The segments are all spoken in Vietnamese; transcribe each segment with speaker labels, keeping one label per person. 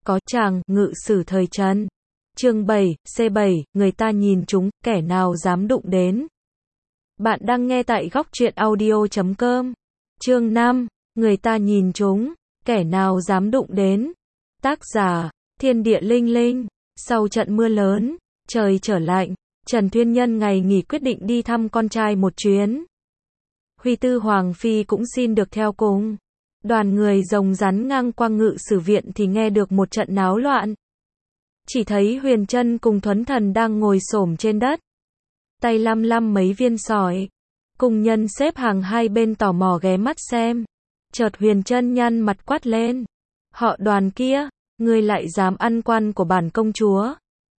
Speaker 1: có chàng, ngự sử thời Trần. Chương 7, C7, người ta nhìn chúng, kẻ nào dám đụng đến. Bạn đang nghe tại góc truyện audio.com. Chương 5, người ta nhìn chúng, kẻ nào dám đụng đến. Tác giả, Thiên Địa Linh Linh. Sau trận mưa lớn, trời trở lạnh, Trần Thuyên nhân ngày nghỉ quyết định đi thăm con trai một chuyến. Huy Tư Hoàng Phi cũng xin được theo cùng. Đoàn người rồng rắn ngang qua ngự sử viện thì nghe được một trận náo loạn. Chỉ thấy Huyền Trân cùng Thuấn Thần đang ngồi xổm trên đất, tay lăm lăm mấy viên sỏi. Cùng nhân xếp hàng hai bên tò mò ghé mắt xem. Chợt Huyền Trân nhăn mặt quát lên: "Họ Đoàn kia, ngươi lại dám ăn quan của bản công chúa?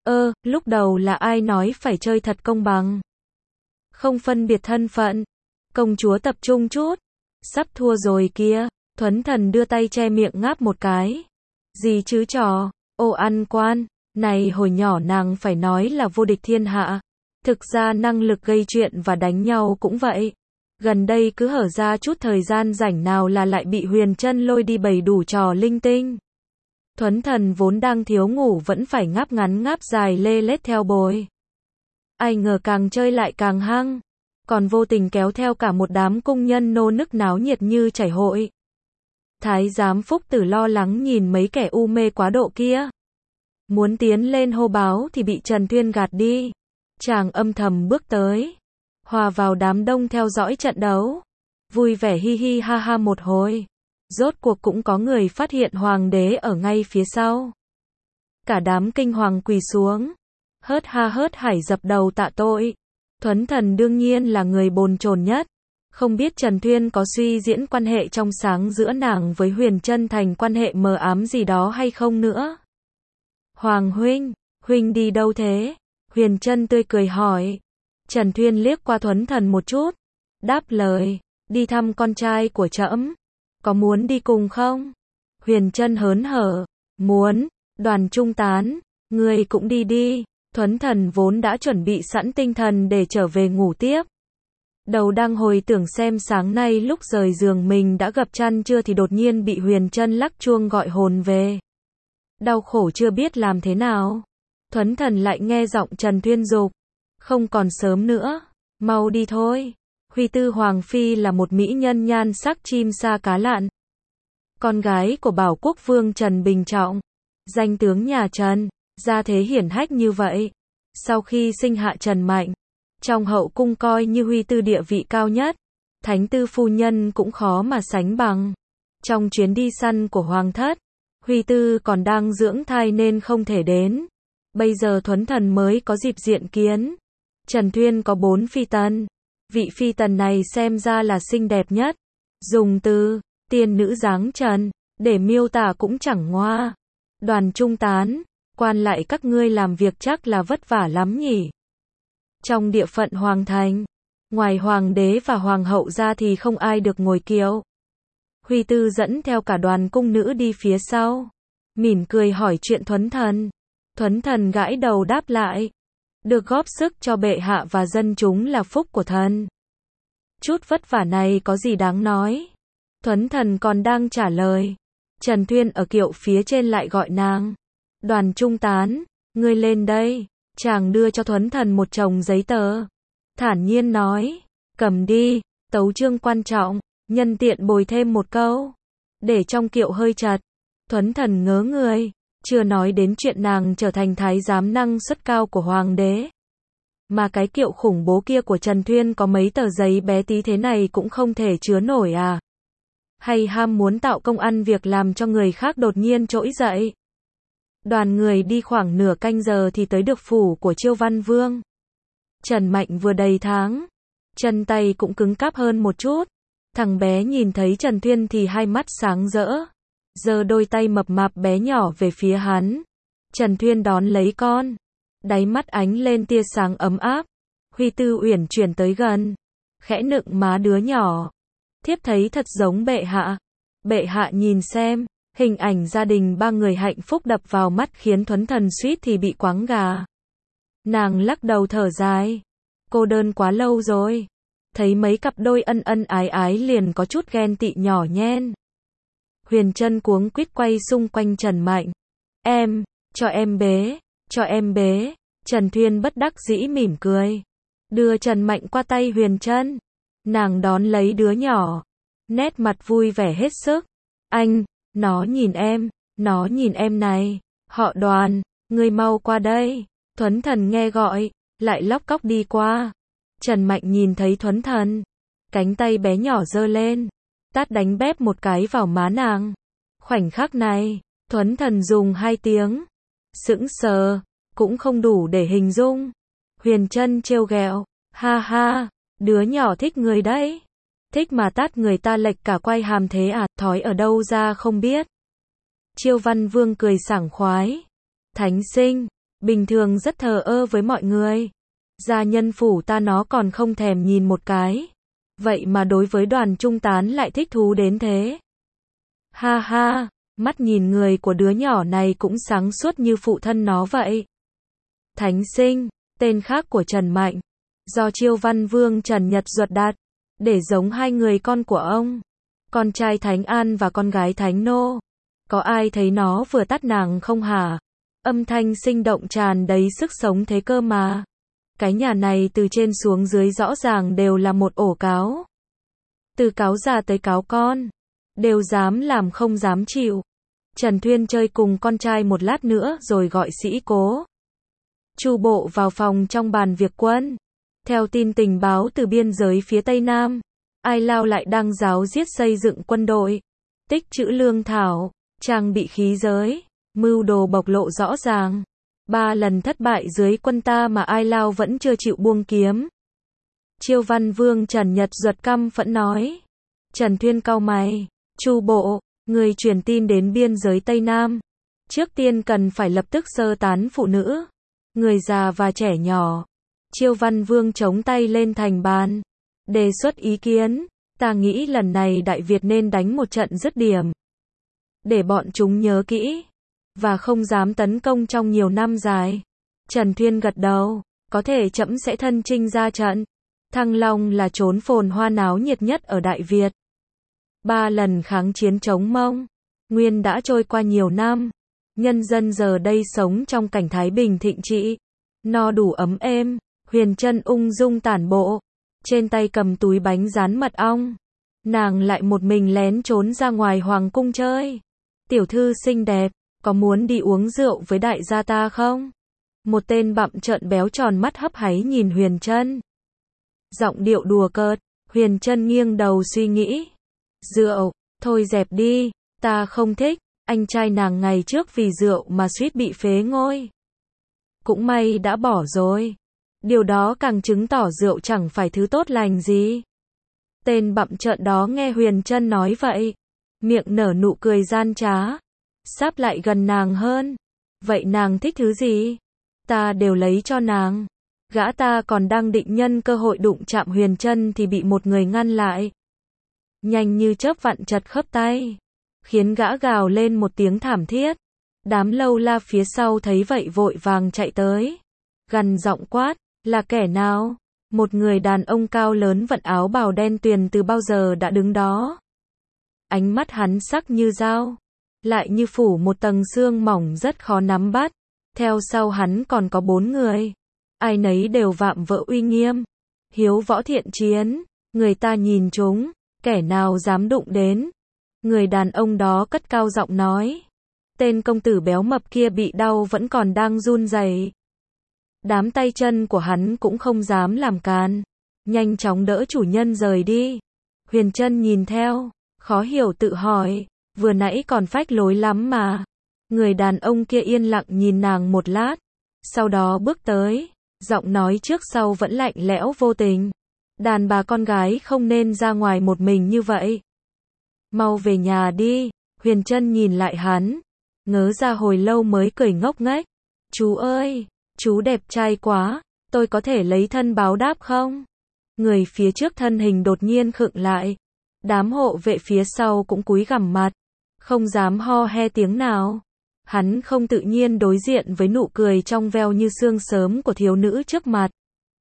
Speaker 1: Lúc đầu là ai nói phải chơi thật công bằng, không phân biệt thân phận? Công chúa tập trung chút, sắp thua rồi kia." Thuấn Thần đưa tay che miệng ngáp một cái. "Gì chứ trò, ăn quan, này hồi nhỏ nàng phải nói là vô địch thiên hạ. Thực ra năng lực gây chuyện và đánh nhau cũng vậy. Gần đây cứ hở ra chút thời gian rảnh nào là lại bị Huyền Trân lôi đi bày đủ trò linh tinh." Thuấn Thần vốn đang thiếu ngủ vẫn phải ngáp ngắn ngáp dài lê lết theo bồi. Ai ngờ càng chơi lại càng hăng, còn vô tình kéo theo cả một đám cung nhân nô nức náo nhiệt như chảy hội. Thái giám Phúc Tử lo lắng nhìn mấy kẻ u mê quá độ kia, muốn tiến lên hô báo thì bị Trần Thuyên gạt đi. Chàng âm thầm bước tới, hòa vào đám đông theo dõi trận đấu, vui vẻ hi hi ha ha một hồi. Rốt cuộc cũng có người phát hiện hoàng đế ở ngay phía sau. Cả đám kinh hoàng quỳ xuống, hớt ha hớt hải dập đầu tạ tội. Thuấn Thần đương nhiên là người bồn chồn nhất, không biết Trần Thuyên có suy diễn quan hệ trong sáng giữa nàng với Huyền Trân thành quan hệ mờ ám gì đó hay không nữa. "Hoàng huynh đi đâu thế?" Huyền Trân tươi cười hỏi. Trần Thuyên liếc qua Thuấn Thần một chút, đáp lời: "Đi thăm con trai của trẫm, có muốn đi cùng không?" Huyền Trân hớn hở: "Muốn." "Đoàn Trung Tán, ngươi cũng đi đi." Thuấn Thần vốn đã chuẩn bị sẵn tinh thần để trở về ngủ tiếp. Đầu đang hồi tưởng xem sáng nay lúc rời giường mình đã gập chăn chưa thì đột nhiên bị Huyền Trân lắc chuông gọi hồn về. Đau khổ chưa biết làm thế nào. Thuấn Thần lại nghe giọng Trần Thuyên dục: "Không còn sớm nữa, mau đi thôi." Huy Tư Hoàng Phi là một mỹ nhân nhan sắc chim sa cá lặn, con gái của Bảo Quốc Vương Trần Bình Trọng, danh tướng nhà Trần, gia thế hiển hách như vậy. Sau khi sinh hạ Trần Mạnh, trong hậu cung coi như Huy Tư địa vị cao nhất, Thánh Tư phu nhân cũng khó mà sánh bằng. Trong chuyến đi săn của Hoàng thất, Huy Tư còn đang dưỡng thai nên không thể đến. Bây giờ Thuấn Thần mới có dịp diện kiến. Trần Thuyên có 4 phi tần. Vị phi tần này xem ra là xinh đẹp nhất. Dùng từ tiên nữ dáng Trần để miêu tả cũng chẳng ngoa. "Đoàn Trung Tán, quan lại các ngươi làm việc chắc là vất vả lắm nhỉ? Trong địa phận hoàng thành, ngoài hoàng đế và hoàng hậu ra thì không ai được ngồi kiệu." Huy Tư dẫn theo cả đoàn cung nữ đi phía sau, mỉm cười hỏi chuyện Thuấn Thần. Thuấn Thần gãi đầu đáp lại: "Được góp sức cho bệ hạ và dân chúng là phúc của thần. Chút vất vả này có gì đáng nói." Thuấn Thần còn đang trả lời, Trần Thuyên ở kiệu phía trên lại gọi nàng: "Đoàn Trung Tán, ngươi lên đây." Chàng đưa cho Thuấn Thần một chồng giấy tờ, thản nhiên nói: "Cầm đi, tấu chương quan trọng, nhân tiện bồi thêm một câu, để trong kiệu hơi chật." Thuấn Thần ngớ người, chưa nói đến chuyện nàng trở thành thái giám năng suất cao của hoàng đế. Mà cái kiệu khủng bố kia của Trần Thuyên có mấy tờ giấy bé tí thế này cũng không thể chứa nổi à? Hay ham muốn tạo công ăn việc làm cho người khác đột nhiên trỗi dậy? Đoàn người đi khoảng nửa canh giờ thì tới được phủ của Chiêu Văn Vương. Trần Mạnh vừa đầy tháng, chân tay cũng cứng cáp hơn một chút. Thằng bé nhìn thấy Trần Thuyên thì hai mắt sáng rỡ, giơ đôi tay mập mạp bé nhỏ về phía hắn. Trần Thuyên đón lấy con, đáy mắt ánh lên tia sáng ấm áp. Huy Tư uyển chuyển tới gần, khẽ nựng má đứa nhỏ: "Thiếp thấy thật giống bệ hạ. Bệ hạ nhìn xem." Hình ảnh gia đình ba người hạnh phúc đập vào mắt khiến Thuấn Thần suýt thì bị quáng gà. Nàng lắc đầu thở dài: "Cô đơn quá lâu rồi." Thấy mấy cặp đôi ân ân ái ái liền có chút ghen tị nhỏ nhen. Huyền Trân cuống quýt quay xung quanh Trần Mạnh. Em, cho em bế. Trần Thuyên bất đắc dĩ mỉm cười. Đưa Trần Mạnh qua tay Huyền Trân. Nàng đón lấy đứa nhỏ. Nét mặt vui vẻ hết sức. Anh, nó nhìn em này. Họ Đoàn, ngươi mau qua đây. Thuấn Thần nghe gọi, lại lóc cóc đi qua. Trần Mạnh nhìn thấy Thuấn Thần. Cánh tay bé nhỏ giơ lên. Tát đánh bép một cái vào má nàng. Khoảnh khắc này, Thuấn Thần dùng 2 tiếng. Sững sờ, cũng không đủ để hình dung. Huyền Trân trêu ghẹo, ha ha, đứa nhỏ thích người đấy. Thích mà tát người ta lệch cả quai hàm thế à, thói ở đâu ra không biết. Chiêu Văn Vương cười sảng khoái. Thánh sinh, bình thường rất thờ ơ với mọi người. Gia nhân phủ ta nó còn không thèm nhìn một cái. Vậy mà đối với Đoàn Trung Tán lại thích thú đến thế. Ha ha, mắt nhìn người của đứa nhỏ này cũng sáng suốt như phụ thân nó vậy. Thánh sinh, tên khác của Trần Mạnh, do Chiêu Văn Vương Trần Nhật Duật đặt, để giống 2 người con của ông. Con trai Thánh An và con gái Thánh Nô. Có ai thấy nó vừa tát nàng không hả? Âm thanh sinh động tràn đầy sức sống thế cơ mà. Cái nhà này từ trên xuống dưới rõ ràng đều là một ổ cáo. Từ cáo già tới cáo con, đều dám làm không dám chịu. Trần Thuyên chơi cùng con trai một lát nữa rồi gọi sĩ Cố Chu Bộ vào phòng trong bàn việc quân. Theo tin tình báo từ biên giới phía Tây Nam, Ai Lao lại đang giáo diết xây dựng quân đội, tích trữ lương thảo, trang bị khí giới, mưu đồ bộc lộ rõ ràng. 3 lần thất bại dưới quân ta mà Ai Lao vẫn chưa chịu buông kiếm. Chiêu Văn Vương Trần Nhật Duật căm phẫn nói. Trần Thuyên cau mày, Chu Bộ, người truyền tin đến biên giới Tây Nam. Trước tiên cần phải lập tức sơ tán phụ nữ, người già và trẻ nhỏ. Chiêu Văn Vương chống tay lên thành bàn, đề xuất ý kiến. Ta nghĩ lần này Đại Việt nên đánh một trận dứt điểm, để bọn chúng nhớ kỹ, và không dám tấn công trong nhiều năm dài. Trần Thuyên gật đầu, có thể trẫm sẽ thân chinh ra trận. Thăng Long là chốn phồn hoa náo nhiệt nhất ở Đại Việt. 3 lần kháng chiến chống Mông, Nguyên đã trôi qua nhiều năm. Nhân dân giờ đây sống trong cảnh thái bình thịnh trị, no đủ ấm êm. Huyền Trân ung dung tản bộ, trên tay cầm túi bánh rán mật ong. Nàng lại một mình lén trốn ra ngoài hoàng cung chơi. Tiểu thư xinh đẹp, có muốn đi uống rượu với đại gia ta không? Một tên bặm trợn béo tròn mắt hấp háy nhìn Huyền Trân. Giọng điệu đùa cợt. Huyền Trân nghiêng đầu suy nghĩ. Rượu, thôi dẹp đi, ta không thích. Anh trai nàng ngày trước vì rượu mà suýt bị phế ngôi. Cũng may đã bỏ rồi. Điều đó càng chứng tỏ rượu chẳng phải thứ tốt lành gì. Tên bặm trợn đó nghe Huyền Trân nói vậy, miệng nở nụ cười gian trá, sáp lại gần nàng hơn. Vậy nàng thích thứ gì? Ta đều lấy cho nàng. Gã ta còn đang định nhân cơ hội đụng chạm Huyền Trân thì bị một người ngăn lại. Nhanh như chớp vặn chật khớp tay, khiến gã gào lên một tiếng thảm thiết. Đám lâu la phía sau thấy vậy vội vàng chạy tới, gằn giọng quát, là kẻ nào? Một người đàn ông cao lớn vận áo bào đen tuyền từ bao giờ đã đứng đó. Ánh mắt hắn sắc như dao, lại như phủ một tầng sương mỏng rất khó nắm bắt. Theo sau hắn còn có 4 người, ai nấy đều vạm vỡ uy nghiêm, hiếu võ thiện chiến, người ta nhìn chúng, kẻ nào dám đụng đến. Người đàn ông đó cất cao giọng nói. Tên công tử béo mập kia bị đau vẫn còn đang run rẩy. Đám tay chân của hắn cũng không dám làm càn, nhanh chóng đỡ chủ nhân rời đi. Huyền Trân nhìn theo, khó hiểu tự hỏi, vừa nãy còn phách lối lắm mà. Người đàn ông kia yên lặng nhìn nàng một lát, sau đó bước tới, giọng nói trước sau vẫn lạnh lẽo vô tình. Đàn bà con gái không nên ra ngoài một mình như vậy. Mau về nhà đi. Huyền Trân nhìn lại hắn, ngớ ra hồi lâu mới cười ngốc nghếch. Chú ơi, chú đẹp trai quá, tôi có thể lấy thân báo đáp không? Người phía trước thân hình đột nhiên khựng lại. Đám hộ vệ phía sau cũng cúi gằm mặt, không dám ho he tiếng nào. Hắn không tự nhiên đối diện với nụ cười trong veo như sương sớm của thiếu nữ trước mặt.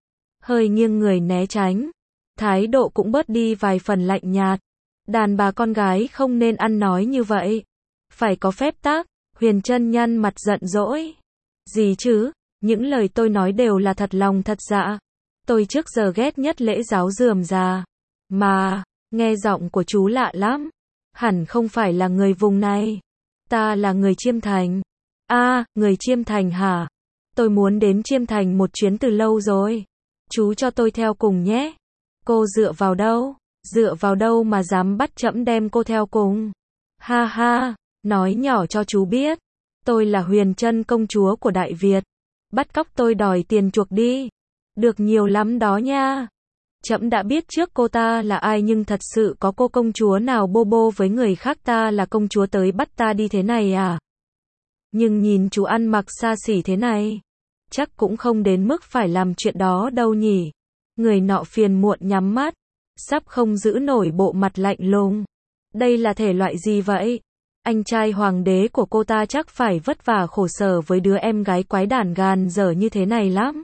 Speaker 1: Hơi nghiêng người né tránh, thái độ cũng bớt đi vài phần lạnh nhạt. Đàn bà con gái không nên ăn nói như vậy, phải có phép tắc. Huyền Trân nhăn mặt giận dỗi. Gì chứ, những lời tôi nói đều là thật lòng thật dạ. Tôi trước giờ ghét nhất lễ giáo rườm rà. Mà, nghe giọng của chú lạ lắm. Hẳn không phải là người vùng này. Ta là người Chiêm Thành. À, người Chiêm Thành hả? Tôi muốn đến Chiêm Thành một chuyến từ lâu rồi. Chú cho tôi theo cùng nhé. Cô dựa vào đâu? Dựa vào đâu mà dám bắt trẫm đem cô theo cùng? Ha ha, nói nhỏ cho chú biết. Tôi là Huyền Trân công chúa của Đại Việt. Bắt cóc tôi đòi tiền chuộc đi. Được nhiều lắm đó nha. Trẫm đã biết trước cô ta là ai nhưng thật sự có cô công chúa nào bô bô với người khác ta là công chúa tới bắt ta đi thế này à? Nhưng nhìn chú ăn mặc xa xỉ thế này, chắc cũng không đến mức phải làm chuyện đó đâu nhỉ. Người nọ phiền muộn nhắm mắt, sắp không giữ nổi bộ mặt lạnh lùng. Đây là thể loại gì vậy? Anh trai hoàng đế của cô ta chắc phải vất vả khổ sở với đứa em gái quái đản gàn dở như thế này lắm.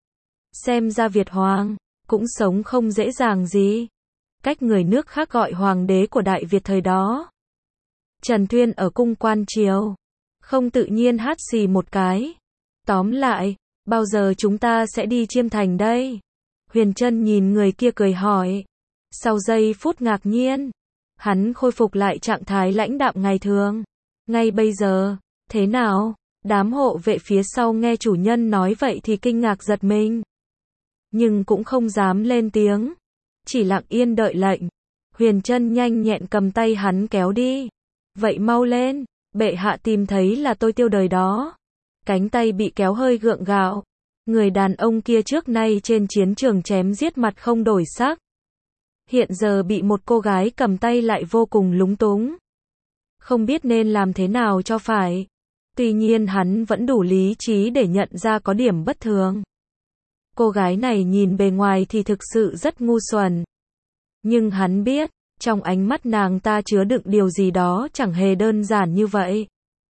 Speaker 1: Xem ra Việt Hoàng cũng sống không dễ dàng gì. Cách người nước khác gọi hoàng đế của Đại Việt thời đó. Trần Thuyên ở cung Quan Triều, không tự nhiên hát xì một cái. Tóm lại, bao giờ chúng ta sẽ đi Chiêm Thành đây? Huyền Trân nhìn người kia cười hỏi. Sau giây phút ngạc nhiên, hắn khôi phục lại trạng thái lãnh đạm ngày thường. Ngay bây giờ, thế nào? Đám hộ vệ phía sau nghe chủ nhân nói vậy thì kinh ngạc giật mình. Nhưng cũng không dám lên tiếng. Chỉ lặng yên đợi lệnh. Huyền Trân nhanh nhẹn cầm tay hắn kéo đi. Vậy mau lên, bệ hạ tìm thấy là tôi tiêu đời đó. Cánh tay bị kéo hơi gượng gạo. Người đàn ông kia trước nay trên chiến trường chém giết mặt không đổi sắc. Hiện giờ bị một cô gái cầm tay lại vô cùng lúng túng. Không biết nên làm thế nào cho phải. Tuy nhiên hắn vẫn đủ lý trí để nhận ra có điểm bất thường. Cô gái này nhìn bề ngoài thì thực sự rất ngu xuẩn. Nhưng hắn biết, trong ánh mắt nàng ta chứa đựng điều gì đó chẳng hề đơn giản như vậy.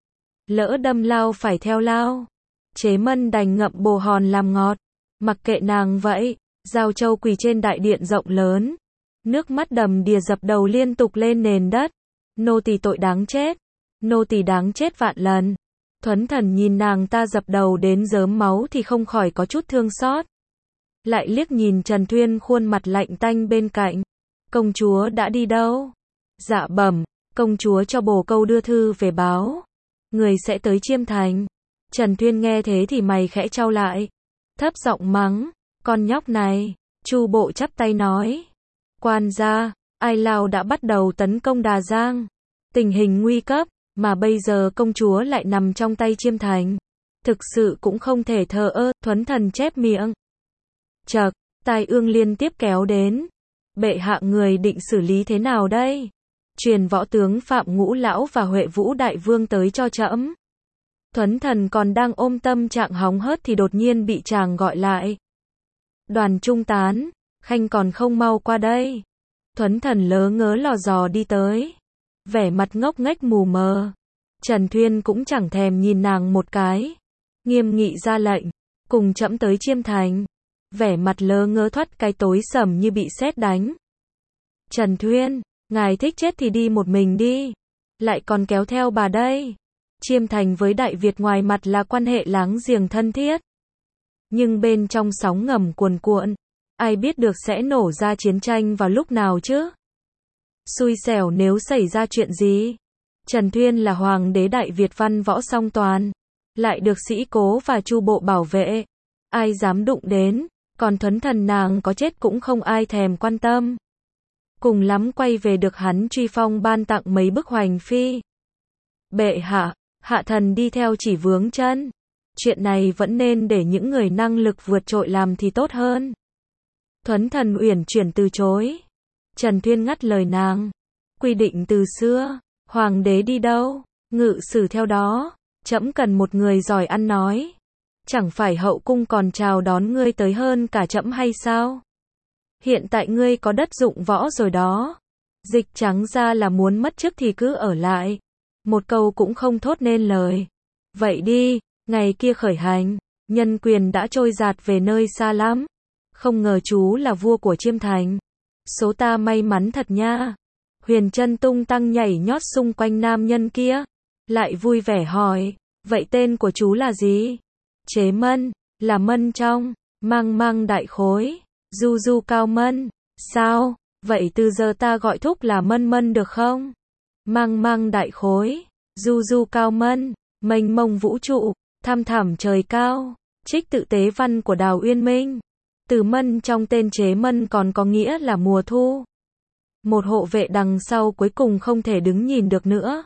Speaker 1: Lỡ đâm lao phải theo lao. Chế Mân đành ngậm bồ hòn làm ngọt. Mặc kệ nàng vậy, Giao Châu quỳ trên đại điện rộng lớn. Nước mắt đầm đìa dập đầu liên tục lên nền đất. Nô tỳ tội đáng chết. Nô tỳ đáng chết vạn lần. Thuấn Thần nhìn nàng ta dập đầu đến rớm máu thì không khỏi có chút thương xót. Lại liếc nhìn Trần Thuyên khuôn mặt lạnh tanh bên cạnh. Công chúa đã đi đâu? Dạ bẩm, công chúa cho bồ câu đưa thư về báo. Người sẽ tới Chiêm Thành. Trần Thuyên nghe thế thì mày khẽ chau lại. Thấp giọng mắng, con nhóc này. Chu Bộ chắp tay nói. Quan gia, Ai Lao đã bắt đầu tấn công Đà Giang. Tình hình nguy cấp, mà bây giờ công chúa lại nằm trong tay Chiêm Thành. Thực sự cũng không thể thờ ơ, Thuấn Thần chép miệng. Chậc, tai ương liên tiếp kéo đến. Bệ hạ người định xử lý thế nào đây? Truyền võ tướng Phạm Ngũ Lão và Huệ Vũ Đại Vương tới cho trẫm. Thuấn Thần còn đang ôm tâm trạng hóng hớt thì đột nhiên bị chàng gọi lại. Đoàn Trung Tán, Khanh còn không mau qua đây. Thuấn Thần lớ ngớ lò dò đi tới. Vẻ mặt ngốc nghếch mù mờ. Trần Thuyên cũng chẳng thèm nhìn nàng một cái. Nghiêm nghị ra lệnh, cùng trẫm tới Chiêm Thành. Vẻ mặt lớ ngớ thoát cái tối sầm như bị sét đánh. Trần Thuyên, ngài thích chết thì đi một mình đi. Lại còn kéo theo bà đây. Chiêm Thành với Đại Việt ngoài mặt là quan hệ láng giềng thân thiết. Nhưng bên trong sóng ngầm cuồn cuộn, ai biết được sẽ nổ ra chiến tranh vào lúc nào chứ? Xui xẻo nếu xảy ra chuyện gì. Trần Thuyên là hoàng đế Đại Việt văn võ song toàn, lại được Sĩ Cố và Chu Bộ bảo vệ. Ai dám đụng đến, còn Thuấn Thần nàng có chết cũng không ai thèm quan tâm. Cùng lắm quay về được hắn truy phong ban tặng mấy bức hoành phi. Bệ hạ, hạ thần đi theo chỉ vướng chân. Chuyện này vẫn nên để những người năng lực vượt trội làm thì tốt hơn. Thuấn Thần uyển chuyển từ chối. Trần Thuyên ngắt lời nàng. Quy định từ xưa, hoàng đế đi đâu, ngự sử theo đó. Trẫm cần một người giỏi ăn nói. Chẳng phải hậu cung còn chào đón ngươi tới hơn cả trẫm hay sao? Hiện tại ngươi có đất dụng võ rồi đó. Dịch trắng ra là muốn mất chức thì cứ ở lại. Một câu cũng không thốt nên lời. Vậy đi, ngày kia khởi hành. Nhân quyền đã trôi dạt về nơi xa lắm. Không ngờ chú là vua của Chiêm Thành. Số ta may mắn thật nha. Huyền Trân tung tăng nhảy nhót xung quanh nam nhân kia. lại vui vẻ hỏi, vậy tên của chú là gì? Chế Mân, là Mân trong, mang mang đại khối, du du cao Mân, sao, vậy từ giờ ta gọi thúc là Mân Mân được không? Mang mang đại khối, du du cao Mân, mênh mông vũ trụ, thăm thẳm trời cao, trích tự tế văn của Đào Uyên Minh. Từ Mân trong tên Chế Mân còn có nghĩa là mùa thu. Một hộ vệ đằng sau cuối cùng không thể đứng nhìn được nữa.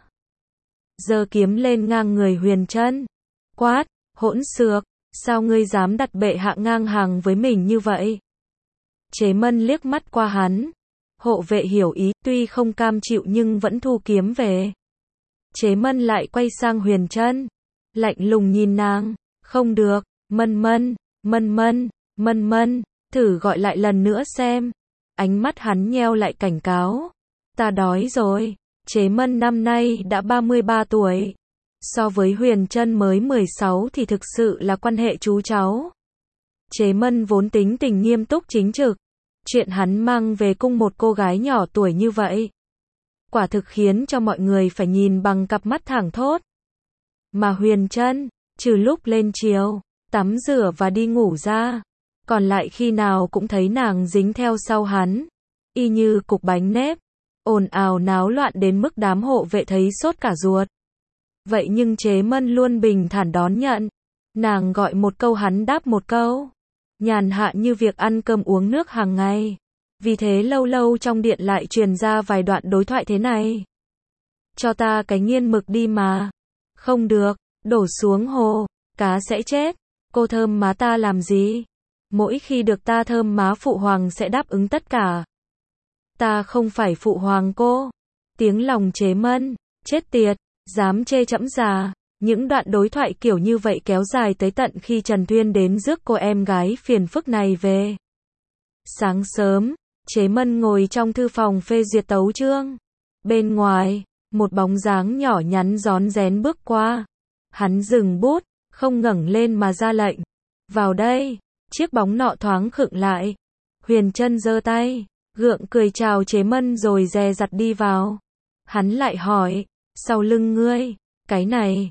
Speaker 1: Giơ kiếm lên ngang người Huyền Trân. Quát, hỗn xược, sao ngươi dám đặt bệ hạ ngang hàng với mình như vậy? Chế Mân liếc mắt qua hắn. Hộ vệ hiểu ý, tuy không cam chịu nhưng vẫn thu kiếm về. Chế Mân lại quay sang Huyền Trân. Lạnh lùng nhìn nàng. Không được, Mân Mân, Mân Mân, Mân Mân, thử gọi lại lần nữa xem. Ánh mắt hắn nheo lại cảnh cáo. Ta đói rồi. Chế Mân năm nay đã 33 tuổi. So với Huyền Trân mới 16 thì thực sự là quan hệ chú cháu. Chế Mân vốn tính tình nghiêm túc chính trực. Chuyện hắn mang về cung một cô gái nhỏ tuổi như vậy, quả thực khiến cho mọi người phải nhìn bằng cặp mắt thẳng thốt. Mà Huyền Trân, trừ lúc lên chiều, tắm rửa và đi ngủ ra, còn lại khi nào cũng thấy nàng dính theo sau hắn, y như cục bánh nếp, ồn ào náo loạn đến mức đám hộ vệ thấy sốt cả ruột. Vậy nhưng Chế Mân luôn bình thản đón nhận. Nàng gọi một câu hắn đáp một câu. Nhàn hạ như việc ăn cơm uống nước hàng ngày. Vì thế lâu lâu trong điện lại truyền ra vài đoạn đối thoại thế này. Cho ta cái nghiên mực đi mà. Không được, đổ xuống hồ, cá sẽ chết. Cô thơm má ta làm gì? Mỗi khi được ta thơm má phụ hoàng sẽ đáp ứng tất cả. Ta không phải phụ hoàng cô. Tiếng lòng Chế Mân, chết tiệt, dám chê trẫm già. Những đoạn đối thoại kiểu như vậy kéo dài tới tận khi Trần Tuyên đến rước cô em gái phiền phức này về. Sáng sớm, Chế Mân ngồi trong thư phòng phê duyệt tấu chương. Bên ngoài, một bóng dáng nhỏ nhắn rón rén bước qua. Hắn dừng bút, không ngẩng lên mà ra lệnh. Vào đây, chiếc bóng nọ thoáng khựng lại. Huyền Trân giơ tay, gượng cười chào Chế Mân rồi dè dặt đi vào. Hắn lại hỏi, sau lưng ngươi, cái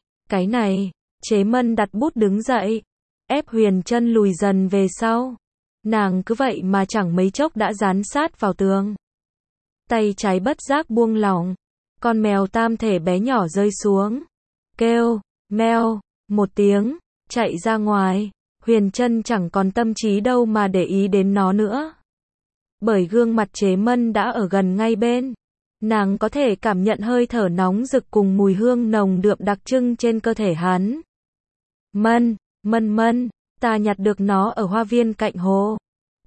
Speaker 1: này, Chế Mân đặt bút đứng dậy, ép Huyền Trân lùi dần về sau. Nàng cứ vậy mà chẳng mấy chốc đã dán sát vào tường. Tay trái bất giác buông lỏng, con mèo tam thể bé nhỏ rơi xuống. Kêu, meo, một tiếng, chạy ra ngoài. Huyền Trân chẳng còn tâm trí đâu mà để ý đến nó nữa. Bởi gương mặt Chế Mân đã ở gần ngay bên. Nàng có thể cảm nhận hơi thở nóng rực cùng mùi hương nồng đượm đặc trưng trên cơ thể hắn. Mân, ta nhặt được nó ở hoa viên cạnh hồ.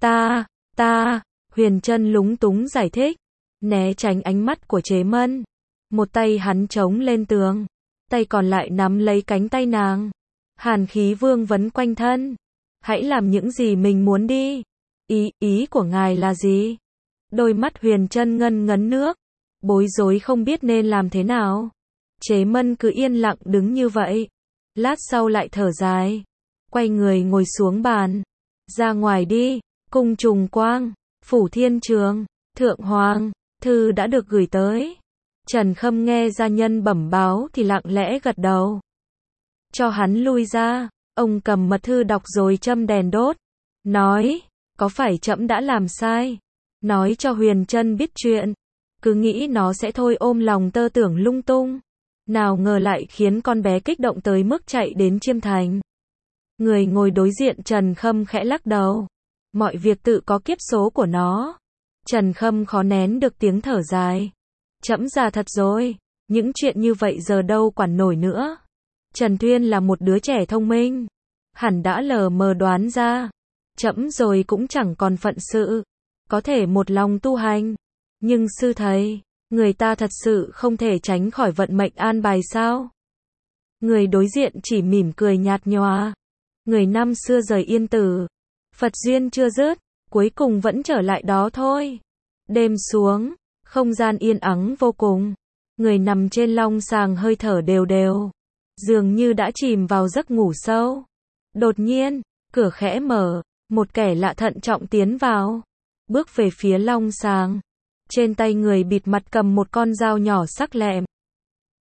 Speaker 1: Huyền Trân lúng túng giải thích, né tránh ánh mắt của Chế Mân. Một tay hắn chống lên tường, tay còn lại nắm lấy cánh tay nàng. Hàn khí vương vấn quanh thân. Hãy làm những gì mình muốn đi. Ý của ngài là gì? Đôi mắt Huyền Trân ngân ngấn nước, bối rối không biết nên làm thế nào. Chế Mân cứ yên lặng đứng như vậy. Lát sau lại thở dài, quay người ngồi xuống bàn. Ra ngoài đi, cung trùng quang, phủ thiên trường, thượng hoàng, thư đã được gửi tới. Trần Khâm nghe gia nhân bẩm báo thì lặng lẽ gật đầu. Cho hắn lui ra, ông cầm mật thư đọc rồi châm đèn đốt. Nói, có phải trẫm đã làm sai? Nói cho Huyền Trân biết chuyện. Cứ nghĩ nó sẽ thôi ôm lòng tơ tưởng lung tung. Nào ngờ lại khiến con bé kích động tới mức chạy đến Chiêm Thành. Người ngồi đối diện Trần Khâm khẽ lắc đầu. Mọi việc tự có kiếp số của nó. Trần Khâm khó nén được tiếng thở dài. Trẫm già thật rồi. Những chuyện như vậy giờ đâu quản nổi nữa. Trần Tuyên là một đứa trẻ thông minh. Hẳn đã lờ mờ đoán ra. Trẫm rồi cũng chẳng còn phận sự. Có thể một lòng tu hành. Nhưng sư thầy, người ta thật sự không thể tránh khỏi vận mệnh an bài sao? Người đối diện chỉ mỉm cười nhạt nhòa. Người năm xưa rời Yên Tử. Phật duyên chưa dứt, cuối cùng vẫn trở lại đó thôi. Đêm xuống, không gian yên ắng vô cùng. Người nằm trên long sàng hơi thở đều đều. Dường như đã chìm vào giấc ngủ sâu. Đột nhiên, cửa khẽ mở, một kẻ lạ thận trọng tiến vào. Bước về phía long sàng. Trên tay người bịt mặt cầm một con dao nhỏ sắc lẹm.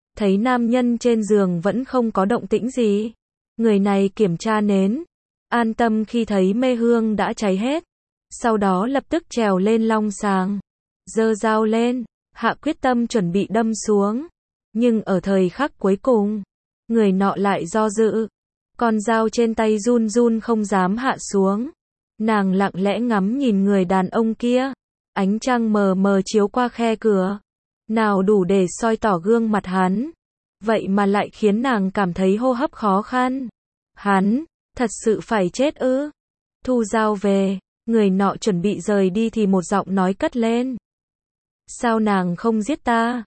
Speaker 1: thấy nam nhân trên giường vẫn không có động tĩnh gì. Người này kiểm tra nến, an tâm khi thấy mê hương đã cháy hết. Sau đó lập tức trèo lên long sàng, giơ dao lên, hạ quyết tâm chuẩn bị đâm xuống. Nhưng ở thời khắc cuối cùng, người nọ lại do dự. Con dao trên tay run run không dám hạ xuống. Nàng lặng lẽ ngắm nhìn người đàn ông kia. Ánh trăng mờ mờ chiếu qua khe cửa. Nào đủ để soi tỏ gương mặt hắn. Vậy mà lại khiến nàng cảm thấy hô hấp khó khăn. Hắn, thật sự phải chết ư? Thu dao về, người nọ chuẩn bị rời đi thì một giọng nói cất lên. Sao nàng không giết ta?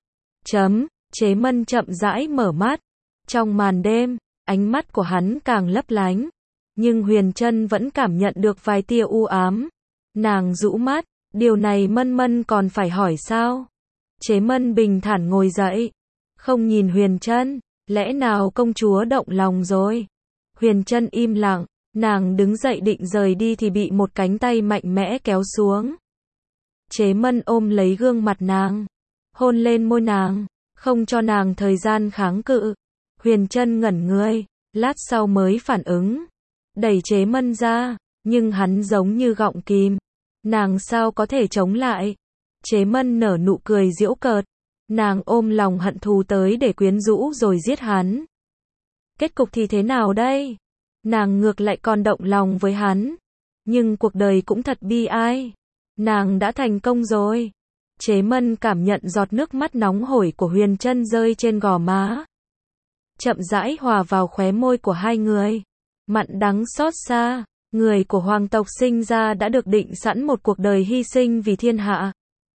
Speaker 1: Chế Mân chậm rãi mở mắt. Trong màn đêm, ánh mắt của hắn càng lấp lánh. Nhưng Huyền Trân vẫn cảm nhận được vài tia u ám. Nàng rũ mắt, điều này Mân còn phải hỏi sao? Chế Mân bình thản ngồi dậy. Không nhìn Huyền Trân, lẽ nào công chúa động lòng rồi? Huyền Trân im lặng, nàng đứng dậy định rời đi thì bị một cánh tay mạnh mẽ kéo xuống. Chế Mân ôm lấy gương mặt nàng, hôn lên môi nàng, không cho nàng thời gian kháng cự. Huyền Trân ngẩn người, lát sau mới phản ứng, đẩy Chế Mân ra, nhưng hắn giống như gọng kìm. Nàng sao có thể chống lại? Chế Mân nở nụ cười giễu cợt, nàng ôm lòng hận thù tới để quyến rũ rồi giết hắn. Kết cục thì thế nào đây? Nàng ngược lại còn động lòng với hắn. Nhưng cuộc đời cũng thật bi ai. Nàng đã thành công rồi. Chế Mân cảm nhận giọt nước mắt nóng hổi của Huyền Trân rơi trên gò má. Chậm rãi hòa vào khóe môi của hai người. Mặn đắng xót xa. Người của hoàng tộc sinh ra đã được định sẵn một cuộc đời hy sinh vì thiên hạ.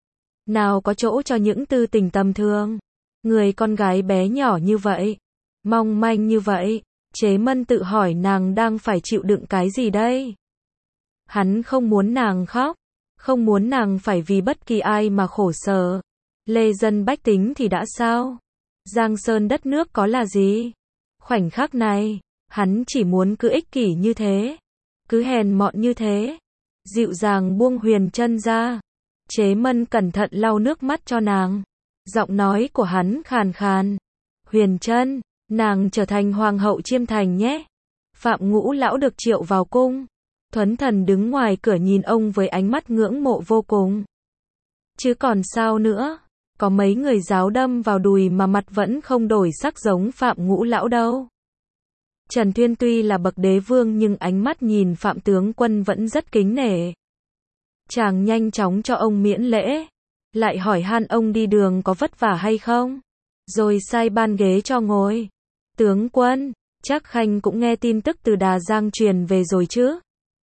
Speaker 1: Nào có chỗ cho những tư tình tầm thường. Người con gái bé nhỏ như vậy, mong manh như vậy, Chế Mân tự hỏi nàng đang phải chịu đựng cái gì đây? Hắn không muốn nàng khóc, không muốn nàng phải vì bất kỳ ai mà khổ sở. Lê dân bách tính thì đã sao? Giang sơn đất nước có là gì? Khoảnh khắc này, hắn chỉ muốn cứ ích kỷ như thế, cứ hèn mọn như thế. Dịu dàng buông Huyền Trân ra. Chế Mân cẩn thận lau nước mắt cho nàng. Giọng nói của hắn khàn khàn. Huyền Trân, nàng trở thành hoàng hậu Chiêm Thành nhé. Phạm Ngũ Lão được triệu vào cung. Thuấn Thần đứng ngoài cửa nhìn ông với ánh mắt ngưỡng mộ vô cùng. Chứ còn sao nữa, có mấy người giáo đâm vào đùi mà mặt vẫn không đổi sắc giống Phạm Ngũ Lão đâu. Trần Thuyên tuy là bậc đế vương nhưng ánh mắt nhìn Phạm tướng quân vẫn rất kính nể. Chàng nhanh chóng cho ông miễn lễ, lại hỏi han ông đi đường có vất vả hay không, rồi sai ban ghế cho ngồi. Tướng quân, chắc Khanh cũng nghe tin tức từ Đà Giang truyền về rồi chứ?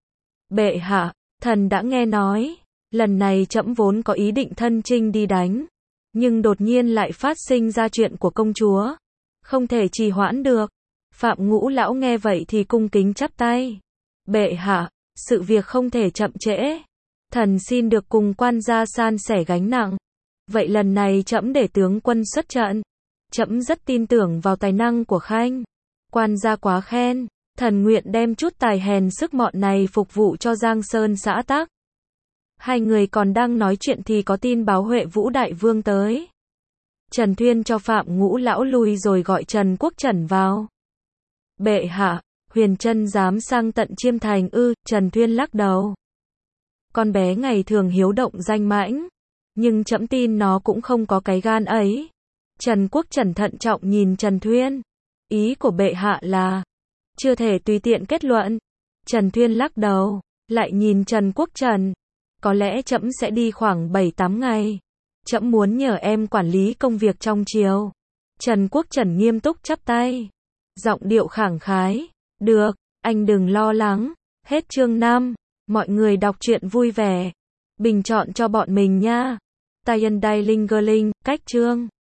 Speaker 1: Bệ hạ, thần đã nghe nói, lần này trẫm vốn có ý định thân chinh đi đánh, nhưng đột nhiên lại phát sinh ra chuyện của công chúa, không thể trì hoãn được. Phạm Ngũ Lão nghe vậy thì cung kính chắp tay. Bệ hạ, sự việc không thể chậm trễ. Thần xin được cùng quan gia san sẻ gánh nặng. Vậy lần này trẫm để tướng quân xuất trận. Trẫm rất tin tưởng vào tài năng của Khanh. Quan gia quá khen, thần nguyện đem chút tài hèn sức mọn này phục vụ cho Giang Sơn xã tắc. Hai người còn đang nói chuyện thì có tin báo Huệ Vũ Đại Vương tới. Trần Thuyên cho Phạm Ngũ Lão lui rồi gọi Trần Quốc Trần vào. Bệ hạ, Huyền Trân dám sang tận Chiêm Thành ư? Trần Thuyên lắc đầu. Con bé ngày thường hiếu động danh mãnh, nhưng trẫm tin nó cũng không có cái gan ấy. Trần Quốc Trần thận trọng nhìn Trần Thuyên. Ý của bệ hạ là chưa thể tùy tiện kết luận. Trần Thuyên lắc đầu, lại nhìn Trần Quốc Trần. Có lẽ trẫm sẽ đi khoảng 7-8 ngày. Trẫm muốn nhờ em quản lý công việc trong triều. Trần Quốc Trần nghiêm túc chắp tay, giọng điệu khẳng khái. Được, anh đừng lo lắng. Hết chương 5. Mọi người đọc truyện vui vẻ, bình chọn cho bọn mình nha. Tayan Dai Ling Gerling, cách chương